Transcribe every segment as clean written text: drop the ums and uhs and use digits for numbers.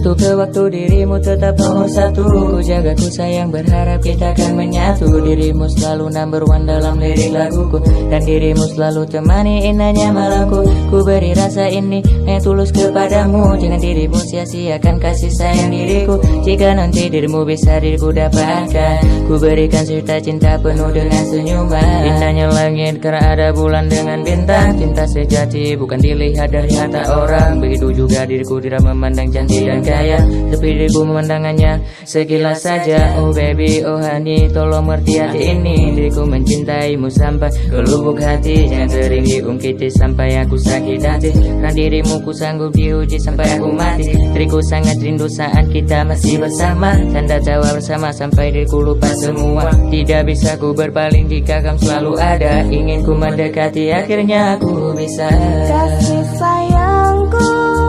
Waktu ke waktu dirimu tetap nomor satu. Ku jaga, ku sayang, berharap kita akan menyatu. Dirimu selalu number one dalam lirik laguku, dan dirimu selalu temani indahnya malamku. Ku beri rasa ini yang tulus kepadamu. Jangan dirimu sia-siakan kasih sayang diriku. Jika nanti dirimu bisa diriku dapatkan, ku berikan cerita cinta penuh dengan senyuman. Indahnya langit karena ada bulan dengan bintang. Cinta sejati bukan dilihat dari mata orang. Begitu juga diriku tidak memandang cantik dan kaya, tapi diriku memandangannya sekilas saja. Oh baby, oh honey, tolong mengerti hati ini. Diriku mencintaimu sampai ke lubuk hati. Jangan sering diungkiti sampai aku sakit hati. Karena dirimu ku sanggup diuji sampai aku mati. Diriku sangat rindu saat kita masih bersama. Tanda tawa bersama sampai diriku lupa semua. Tidak bisa ku berpaling jika kamu selalu ada. Ingin ku mendekati, akhirnya aku bisa. Kasih sayangku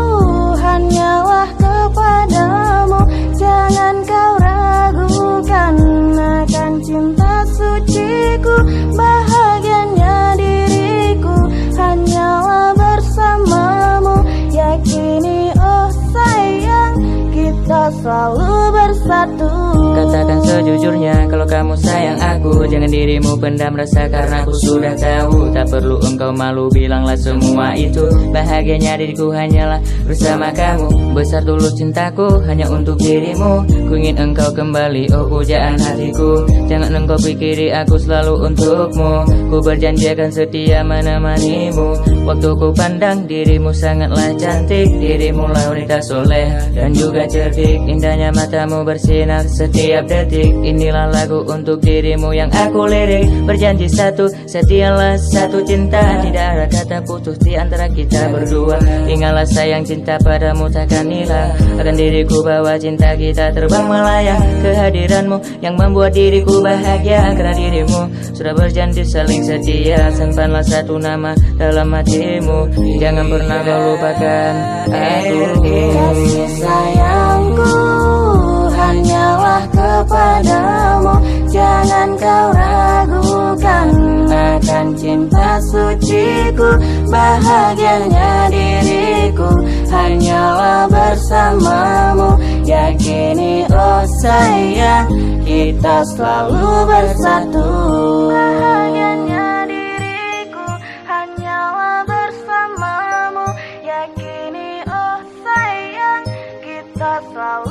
hanyalah kepadamu. Jangan kau ragukan akan cinta suciku. Bahagianya diriku hanyalah bersamamu. Yakini oh sayang, kita selalu bersatu. Katakan sejujurnya kalau kamu sayang aku. Jangan dirimu pendam rasa karena aku sudah tahu. Tak perlu engkau malu, bilanglah semua itu. Bahagianya diriku hanyalah bersama kamu. Besar tulus cintaku hanya untuk dirimu. Ku ingin engkau kembali, oh pujaan hatiku. Jangan engkau pikiri aku selalu untukmu. Ku berjanji akan setia menemanimu. Waktu ku pandang dirimu sangatlah cantik. Dirimu lah wanita soleh dan juga cerdik. Indahnya matamu bersinar setiap detik. Inilah lagu untuk dirimu yang aku lirik. Berjanji satu, setialah satu cinta. Tidak ada kata putus di antara kita berdua. Ingatlah sayang, cinta padamu takkan hilang. Akan diriku bawa cinta kita terbang melayang. Kehadiranmu yang membuat diriku bahagia. Karena dirimu sudah berjanji saling setia. Simpanlah satu nama dalam hatimu. Jangan pernah kau lupakan aku. Kasih sayangku hanyalah kepadamu. Jangan kau ragukan akan cinta suciku. Bahagianya diriku hanyalah bersamamu. Yakini oh sayang, kita selalu bersatu. Bahagianya diriku hanyalah bersamamu. Yakini oh sayang, kita selalu